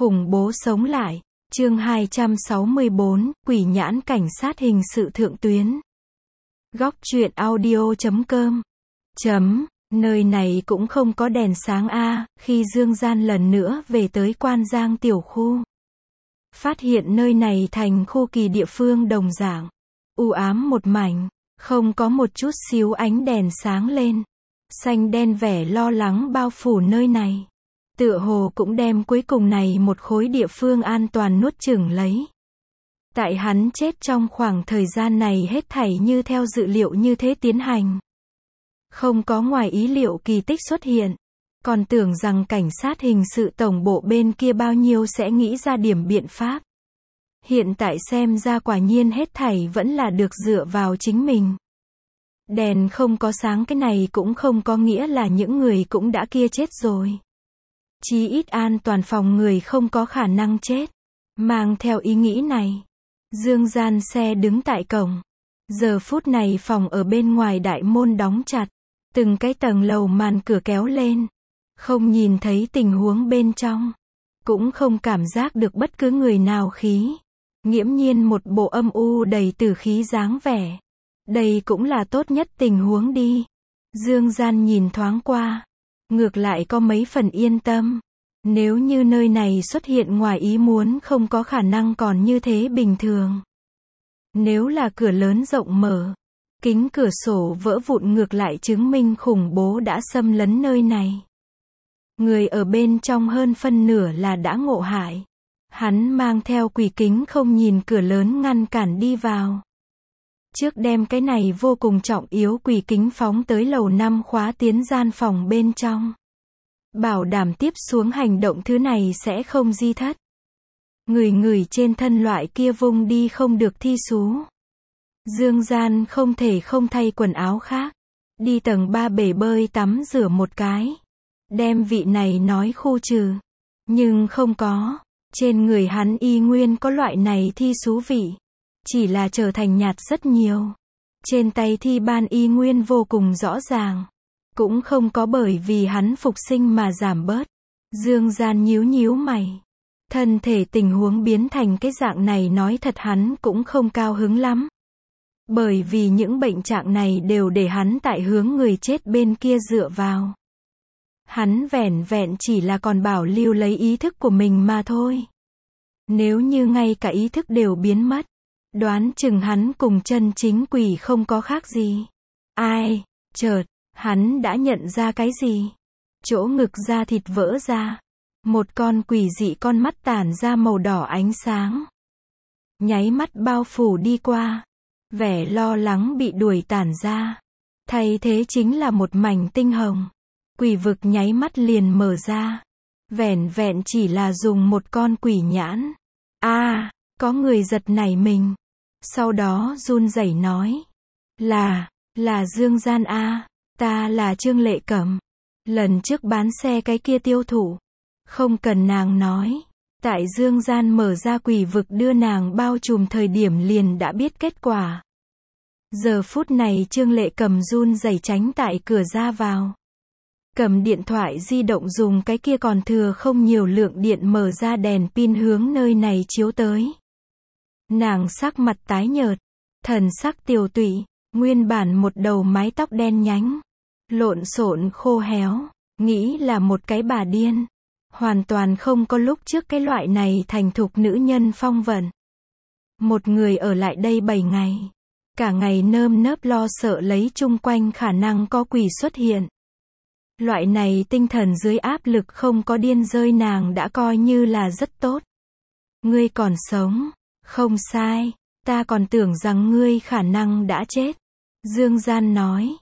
Khủng bố sống lại. Chương 264, Quỷ nhãn cảnh sát hình sự thượng tuyến. Góc truyện audio.com. Nơi này cũng không có đèn sáng a. Khi Dương Gian lần nữa về tới Quan Giang tiểu khu, phát hiện nơi này thành khu kỳ địa phương đồng dạng, u ám một mảnh, không có một chút xíu ánh đèn sáng lên. Xanh đen vẻ lo lắng bao phủ nơi này. Tựa hồ cũng đem cuối cùng này một khối địa phương an toàn nuốt chửng lấy. Tại hắn chết trong khoảng thời gian này hết thảy như theo dự liệu như thế tiến hành. Không có ngoài ý liệu kỳ tích xuất hiện. Còn tưởng rằng cảnh sát hình sự tổng bộ bên kia bao nhiêu sẽ nghĩ ra điểm biện pháp. Hiện tại xem ra quả nhiên hết thảy vẫn là được dựa vào chính mình. Đèn không có sáng cái này cũng không có nghĩa là những người cũng đã kia chết rồi. Chí ít an toàn phòng người không có khả năng chết. Mang theo ý nghĩ này, Dương Gian xe đứng tại cổng. Giờ phút này phòng ở bên ngoài đại môn đóng chặt. Từng cái tầng lầu màn cửa kéo lên. Không nhìn thấy tình huống bên trong. Cũng không cảm giác được bất cứ người nào khí. Nghiễm nhiên một bộ âm u đầy tử khí dáng vẻ. Đây cũng là tốt nhất tình huống đi. Dương Gian nhìn thoáng qua. Ngược lại có mấy phần yên tâm. Nếu như nơi này xuất hiện ngoài ý muốn không có khả năng còn như thế bình thường. Nếu là cửa lớn rộng mở, kính cửa sổ vỡ vụn ngược lại chứng minh khủng bố đã xâm lấn nơi này. Người ở bên trong hơn phân nửa là đã ngộ hại. Hắn mang theo quỷ kính không nhìn cửa lớn ngăn cản đi vào. Trước đem cái này vô cùng trọng yếu quỷ kính phóng tới lầu 5 khóa tiến gian phòng bên trong. Bảo đảm tiếp xuống hành động thứ này sẽ không di thất. Người trên thân loại kia vung đi không được thi xú. Dương Gian không thể không thay quần áo khác. Đi tầng 3 bể bơi tắm rửa một cái. Đem vị này nói khu trừ. Nhưng không có. Trên người hắn y nguyên có loại này thi xú vị. Chỉ là trở thành nhạt rất nhiều. Trên tay thi ban y nguyên vô cùng rõ ràng. Cũng không có bởi vì hắn phục sinh mà giảm bớt. Dương Gian nhíu nhíu mày. Thân thể tình huống biến thành cái dạng này nói thật hắn cũng không cao hứng lắm. Bởi vì những bệnh trạng này đều để hắn tại hướng người chết bên kia dựa vào. Hắn vẻn vẹn chỉ là còn bảo lưu lấy ý thức của mình mà thôi. Nếu như ngay cả ý thức đều biến mất, đoán chừng hắn cùng chân chính quỷ không có khác gì. Ai, chợt, hắn đã nhận ra cái gì? Chỗ ngực da thịt vỡ ra. Một con quỷ dị con mắt tản ra màu đỏ ánh sáng. Nháy mắt bao phủ đi qua. Vẻ lo lắng bị đuổi tản ra. Thay thế chính là một mảnh tinh hồng. Quỷ vực nháy mắt liền mở ra. Vẻn vẹn chỉ là dùng một con quỷ nhãn. Có người giật nảy mình. Sau đó run rẩy nói. Là Dương Gian a. Ta là Trương Lệ Cẩm. Lần trước bán xe cái kia tiêu thụ. Không cần nàng nói. Tại Dương Gian mở ra quỷ vực đưa nàng bao trùm thời điểm liền đã biết kết quả. Giờ phút này Trương Lệ Cẩm run rẩy tránh tại cửa ra vào. Cầm điện thoại di động dùng cái kia còn thừa không nhiều lượng điện mở ra đèn pin hướng nơi này chiếu tới. Nàng sắc mặt tái nhợt. Thần sắc tiều tụy. Nguyên bản một đầu mái tóc đen nhánh. Lộn xộn khô héo. Nghĩ là một cái bà điên. Hoàn toàn không có lúc trước cái loại này thành thục nữ nhân phong vận. Một người ở lại đây 7 ngày. Cả ngày nơm nớp lo sợ lấy chung quanh khả năng có quỷ xuất hiện. Loại này tinh thần dưới áp lực không có điên rơi nàng đã coi như là rất tốt. Ngươi còn sống. Không sai. Ta còn tưởng rằng ngươi khả năng đã chết. Dương Gian nói.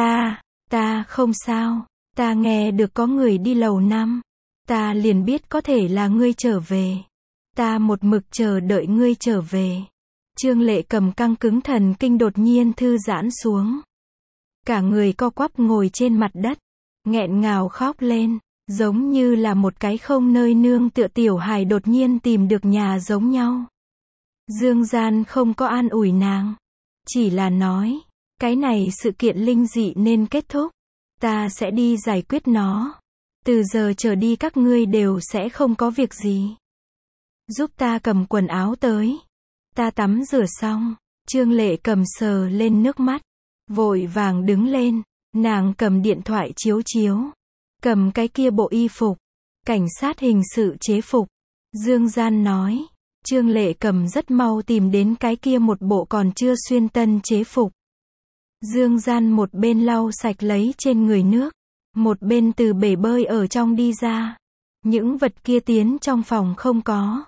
Ta không sao. Ta nghe được có người đi lầu 5. Ta liền biết có thể là ngươi trở về. Ta một mực chờ đợi ngươi trở về. Trương Lệ Cầm căng cứng thần kinh đột nhiên thư giãn xuống. Cả người co quắp ngồi trên mặt đất. Nghẹn ngào khóc lên. Giống như là một cái không nơi nương tựa tiểu hài đột nhiên tìm được nhà giống nhau. Dương Gian không có an ủi nàng. Chỉ là nói. Cái này sự kiện linh dị nên kết thúc. Ta sẽ đi giải quyết nó. Từ giờ trở đi các ngươi đều sẽ không có việc gì. giúp ta cầm quần áo tới. Ta tắm rửa xong. Trương Lệ Cầm sờ lên nước mắt. Vội vàng đứng lên. Nàng cầm điện thoại chiếu chiếu. Cầm cái kia bộ y phục. Cảnh sát hình sự chế phục. Dương Gian nói. Trương Lệ Cầm rất mau tìm đến cái kia một bộ còn chưa xuyên tân chế phục. Dương Gian một bên lau sạch lấy trên người nước. Một bên từ bể bơi ở trong đi ra. Những vật kia tiến trong phòng không có.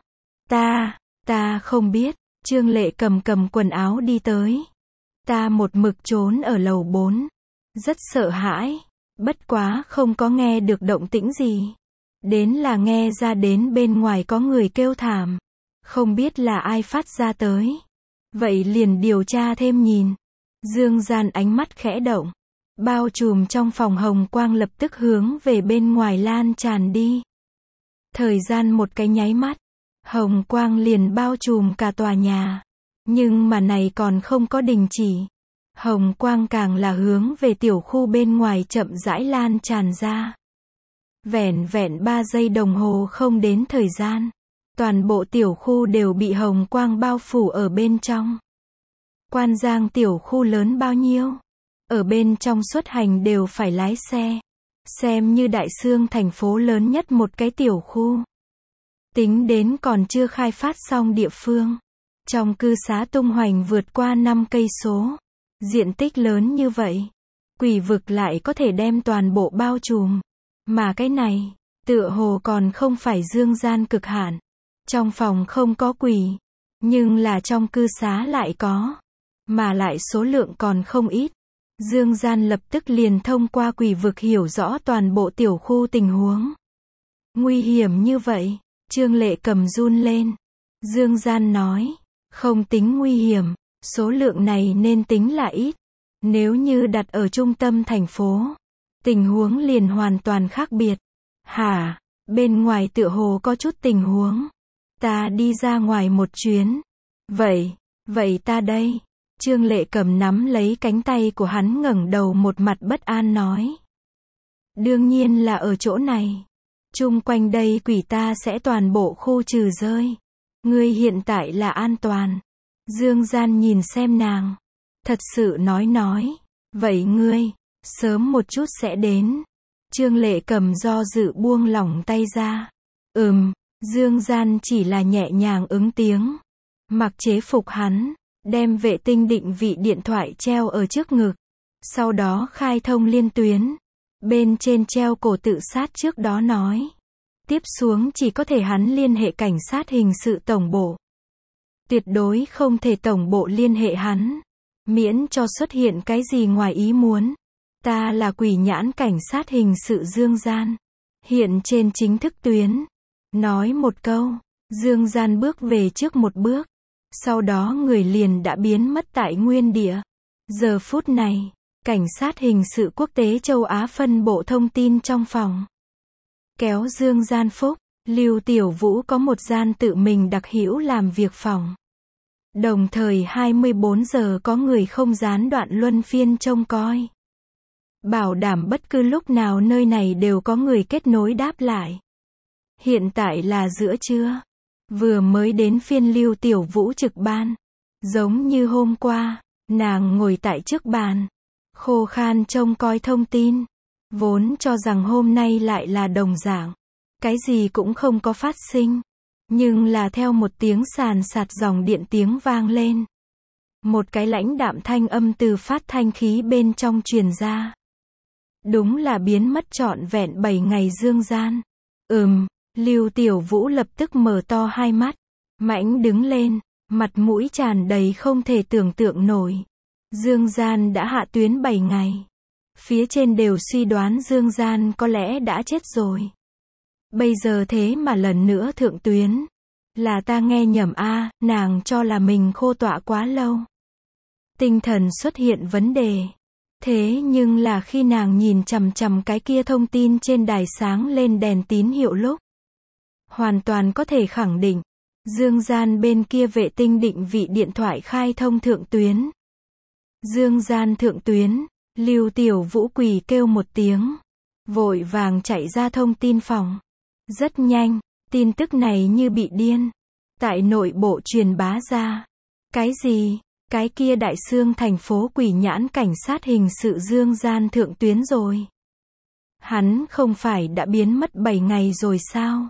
Ta không biết. Trương Lệ Cầm cầm quần áo đi tới. Ta một mực trốn ở lầu 4. Rất sợ hãi. Bất quá không có nghe được động tĩnh gì. Đến là nghe ra đến bên ngoài có người kêu thảm. Không biết là ai phát ra tới. Vậy liền điều tra thêm nhìn. Dương Gian ánh mắt khẽ động. Bao trùm trong phòng hồng quang lập tức hướng về bên ngoài lan tràn đi. Thời gian một cái nháy mắt. Hồng quang liền bao trùm cả tòa nhà. Nhưng mà này còn không có đình chỉ. Hồng quang càng là hướng về tiểu khu bên ngoài chậm rãi lan tràn ra. Vẻn vẹn 3 giây đồng hồ không đến thời gian. Toàn bộ tiểu khu đều bị hồng quang bao phủ ở bên trong. Quan Giang tiểu khu lớn bao nhiêu? Ở bên trong xuất hành đều phải lái xe. Xem như Đại Xương thành phố lớn nhất một cái tiểu khu. Tính đến còn chưa khai phát xong địa phương. Trong cư xá tung hoành vượt qua 5 cây số. Diện tích lớn như vậy. Quỷ vực lại có thể đem toàn bộ bao trùm. Mà cái này, tựa hồ còn không phải Dương Gian cực hạn. Trong phòng không có quỷ. Nhưng là trong cư xá lại có. Mà lại số lượng còn không ít. Dương Gian lập tức liền thông qua quỷ vực hiểu rõ toàn bộ tiểu khu tình huống. Nguy hiểm như vậy. Trương Lệ Cầm run lên. Dương Gian nói. Không tính nguy hiểm. Số lượng này nên tính là ít. Nếu như đặt ở trung tâm thành phố. Tình huống liền hoàn toàn khác biệt. Hả? Bên ngoài tựa hồ có chút tình huống. Ta đi ra ngoài một chuyến. Vậy ta đây. Trương Lệ Cầm nắm lấy cánh tay của hắn ngẩng đầu một mặt bất an nói. Đương nhiên là ở chỗ này. Chung quanh đây quỷ ta sẽ toàn bộ khu trừ rơi. Ngươi hiện tại là an toàn. Dương Gian nhìn xem nàng. Thật sự nói. Vậy ngươi, sớm một chút sẽ đến. Trương Lệ Cầm do dự buông lỏng tay ra. Dương Gian chỉ là nhẹ nhàng ứng tiếng. Mặc chế phục hắn. Đem vệ tinh định vị điện thoại treo ở trước ngực. Sau đó khai thông liên tuyến. Bên trên treo cổ tự sát trước đó nói. Tiếp xuống chỉ có thể hắn liên hệ cảnh sát hình sự tổng bộ. Tuyệt đối không thể tổng bộ liên hệ hắn. Miễn cho xuất hiện cái gì ngoài ý muốn. Ta là quỷ nhãn cảnh sát hình sự Dương Gian. Hiện trên chính thức tuyến. Nói một câu. Dương Gian bước về trước một bước. Sau đó người liền đã biến mất tại nguyên địa. Giờ phút này, cảnh sát hình sự quốc tế châu Á phân bộ thông tin trong phòng. Kéo Dương Gian Phúc, Lưu Tiểu Vũ có một gian tự mình đặc hữu làm việc phòng. Đồng thời 24 giờ có người không gián đoạn luân phiên trông coi. Bảo đảm bất cứ lúc nào nơi này đều có người kết nối đáp lại. Hiện tại là giữa trưa. Vừa mới đến phiên Lưu Tiểu Vũ trực ban. Giống như hôm qua, nàng ngồi tại trước bàn. Khô khan trông coi thông tin. Vốn cho rằng hôm nay lại là đồng dạng. Cái gì cũng không có phát sinh. Nhưng là theo một tiếng sàn sạt dòng điện tiếng vang lên. Một cái lãnh đạm thanh âm từ phát thanh khí bên trong truyền ra. Đúng là biến mất trọn vẹn 7 ngày Dương Gian. Lưu Tiểu Vũ lập tức mở to hai mắt. Mãnh đứng lên. Mặt mũi tràn đầy không thể tưởng tượng nổi. Dương Gian đã hạ tuyến 7 ngày. Phía trên đều suy đoán Dương Gian có lẽ đã chết rồi. Bây giờ thế mà lần nữa thượng tuyến. Là ta nghe nhầm a, nàng cho là mình khô tọa quá lâu. Tinh thần xuất hiện vấn đề. Thế nhưng là khi nàng nhìn chằm chằm cái kia thông tin trên đài sáng lên đèn tín hiệu lúc. Hoàn toàn có thể khẳng định. Dương Gian bên kia vệ tinh định vị điện thoại khai thông thượng tuyến. Dương Gian thượng tuyến. Lưu Tiểu Vũ quỳ kêu một tiếng. Vội vàng chạy ra thông tin phòng. Rất nhanh, tin tức này như bị điên. tại nội bộ truyền bá ra. Cái gì? Cái kia Đại Xương thành phố quỷ nhãn cảnh sát hình sự Dương Gian thượng tuyến rồi. Hắn không phải đã biến mất 7 ngày rồi sao?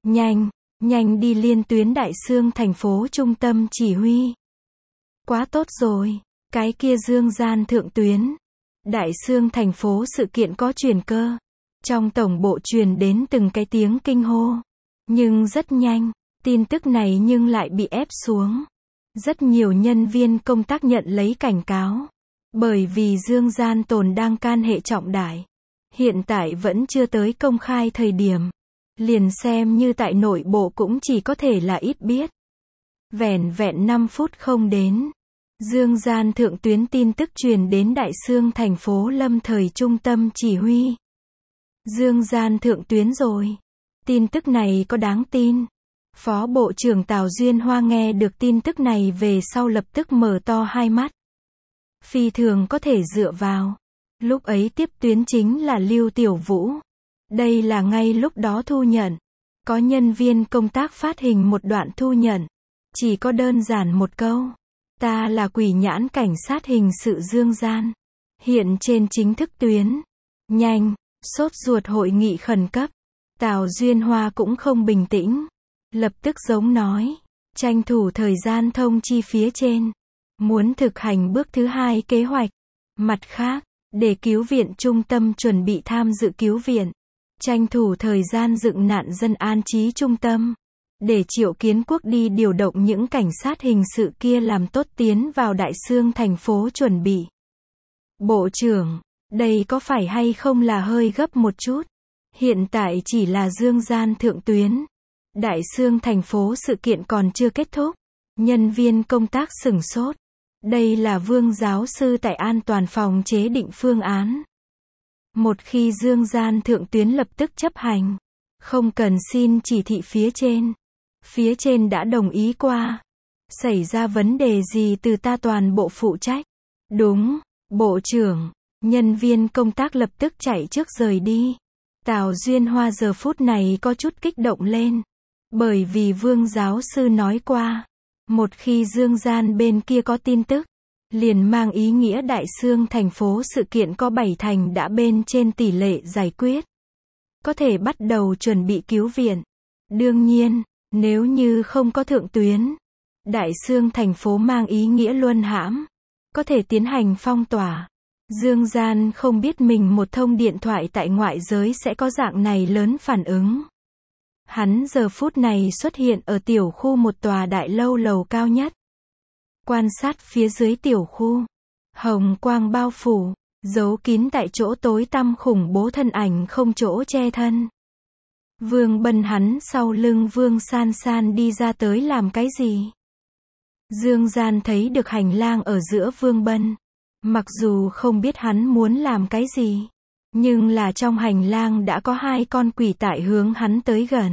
Nhanh đi liên tuyến Đại Xương thành phố trung tâm chỉ huy. Quá tốt rồi, cái kia Dương Gian thượng tuyến. Đại Xương thành phố sự kiện có truyền cơ. Trong tổng bộ truyền đến từng cái tiếng kinh hô. Nhưng rất nhanh, tin tức này nhưng lại bị ép xuống. Rất nhiều nhân viên công tác nhận lấy cảnh cáo. Bởi vì Dương Gian tồn đang can hệ trọng đại. Hiện tại vẫn chưa tới công khai thời điểm. Liền xem như tại nội bộ cũng chỉ có thể là ít biết. Vẻn vẹn 5 phút không đến. Dương Gian thượng tuyến tin tức truyền đến Đại Xương thành phố lâm thời trung tâm chỉ huy. Dương Gian thượng tuyến rồi. Tin tức này có đáng tin. Phó Bộ trưởng Tào Duyên Hoa nghe được tin tức này về sau lập tức mở to hai mắt. Phi thường có thể dựa vào. Lúc ấy tiếp tuyến chính là Lưu Tiểu Vũ. Đây là ngay lúc đó thu nhận. Có nhân viên công tác phát hình một đoạn thu nhận. Chỉ có đơn giản một câu. Ta là quỷ nhãn cảnh sát hình sự Dương Gian. Hiện trên chính thức tuyến. Nhanh, sốt ruột hội nghị khẩn cấp. Tào Duyên Hoa cũng không bình tĩnh. Lập tức giống nói. Tranh thủ thời gian thông chi phía trên. Muốn thực hành bước thứ 2 kế hoạch. Mặt khác, để cứu viện trung tâm chuẩn bị tham dự cứu viện. Tranh thủ thời gian dựng nạn dân an trí trung tâm. Để Triệu Kiến Quốc đi điều động những cảnh sát hình sự kia làm tốt tiến vào Đại Xương thành phố chuẩn bị. Bộ trưởng, đây có phải hay không là hơi gấp một chút? Hiện tại chỉ là Dương Gian thượng tuyến. Đại Xương thành phố sự kiện còn chưa kết thúc. Nhân viên công tác sửng sốt. Đây là Vương giáo sư tại an toàn phòng chế định phương án. Một khi Dương Gian thượng tuyến lập tức chấp hành. Không cần xin chỉ thị phía trên. Phía trên đã đồng ý qua. Xảy ra vấn đề gì từ ta toàn bộ phụ trách. Đúng, Bộ trưởng. Nhân viên công tác lập tức chạy trước rời đi. Tào Duyên Hoa giờ phút này có chút kích động lên. Bởi vì Vương giáo sư nói qua. Một khi Dương Gian bên kia có tin tức. Liền mang ý nghĩa Đại Xương thành phố sự kiện có 7 thành đã bên trên tỷ lệ giải quyết. Có thể bắt đầu chuẩn bị cứu viện. Đương nhiên, nếu như không có thượng tuyến. Đại Xương thành phố mang ý nghĩa luân hãm. Có thể tiến hành phong tỏa. Dương Gian không biết mình một thông điện thoại tại ngoại giới sẽ có dạng này lớn phản ứng. Hắn giờ phút này xuất hiện ở tiểu khu một tòa đại lâu lầu cao nhất. Quan sát phía dưới tiểu khu. Hồng quang bao phủ, giấu kín tại chỗ tối tăm khủng bố thân ảnh không chỗ che thân. Vương Bân hắn sau lưng Vương San San đi ra tới làm cái gì? Dương Gian thấy được hành lang ở giữa Vương Bân. Mặc dù không biết hắn muốn làm cái gì. Nhưng là trong hành lang đã có 2 con quỷ tại hướng hắn tới gần.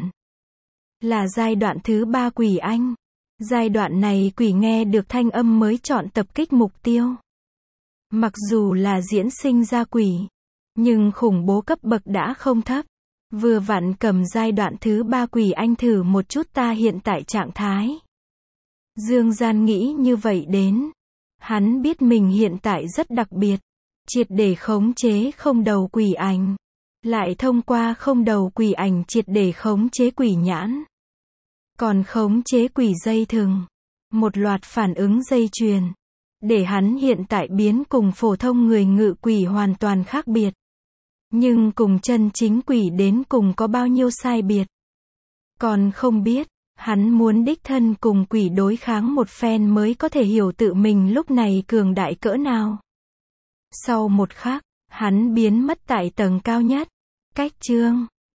Là giai đoạn thứ 3 quỷ anh. Giai đoạn này quỷ nghe được thanh âm mới chọn tập kích mục tiêu. Mặc dù là diễn sinh ra quỷ. Nhưng khủng bố cấp bậc đã không thấp. Vừa vặn cầm giai đoạn thứ 3 quỷ anh thử một chút ta hiện tại trạng thái. Dương Gian nghĩ như vậy đến. Hắn biết mình hiện tại rất đặc biệt. Triệt để khống chế không đầu quỷ ảnh. Lại thông qua không đầu quỷ ảnh triệt để khống chế quỷ nhãn. Còn khống chế quỷ dây thừng. Một loạt phản ứng dây chuyền. Để hắn hiện tại biến cùng phổ thông người ngự quỷ hoàn toàn khác biệt. Nhưng cùng chân chính quỷ đến cùng có bao nhiêu sai biệt. Còn không biết, hắn muốn đích thân cùng quỷ đối kháng một phen mới có thể hiểu tự mình lúc này cường đại cỡ nào. Sau một khắc, hắn biến mất tại tầng cao nhất. Cách chương